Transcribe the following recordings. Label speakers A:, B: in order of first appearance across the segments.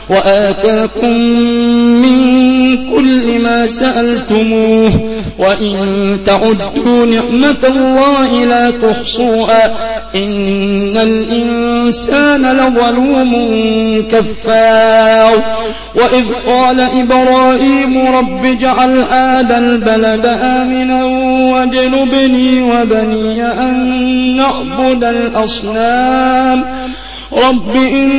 A: وآتاكم من كل ما سألتموه وإن تعدوا نعمة الله لا تحصوها إن الإنسان لظلوم كفار وإذ قال إبراهيم رب اجعل هذا البلد آمنا واجنبني وبني أن نعبد الأصنام رب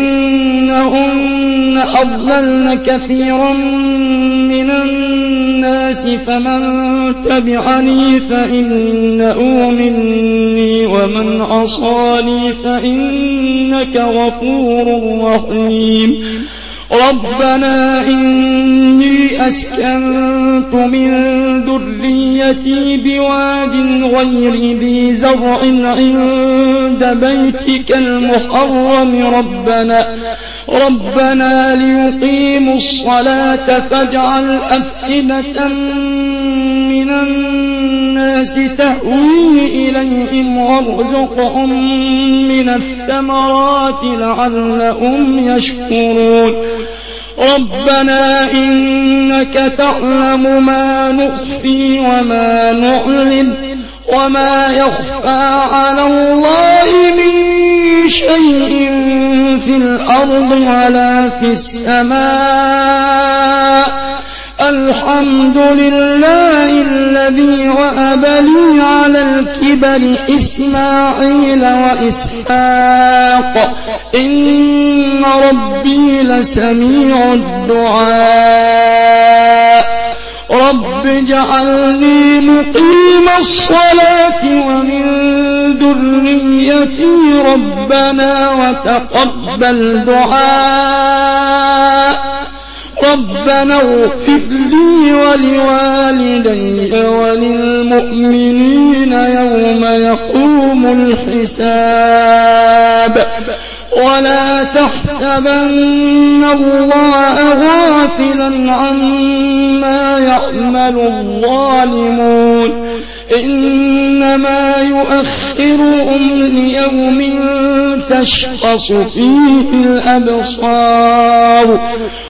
A: إنهن أضللن كثيرا من الناس فمن تبعني فإنه مني ومن عصاني فإنك غفور رحيم ربنا إني أسكنت من ذريتي بواد غير ذي زرع عند بيتك المحرم ربنا ليقيموا الصلاة فاجعل أفئدة من الناس تهوي إليهم وارزقهم من الثمرات لعلهم يشكرون ربنا إنك تعلم ما نخفي وما نعلن وما يخفى على الله من شيء في الأرض ولا في السماء الحمد لله الذي وهب لي على الكبر إسماعيل وإسحاق إن ربي لسميع الدعاء رب اجعلني مقيم الصلاة ومن ذريتي ربنا وتقبل دعاء ربنا اغفر لي ولوالدي وللمؤمنين يوم يقوم الحساب ولا تحسبن الله غافلا عما يعمل الظالمون إنما يؤخرهم ليوم تشخص فيه الأبصار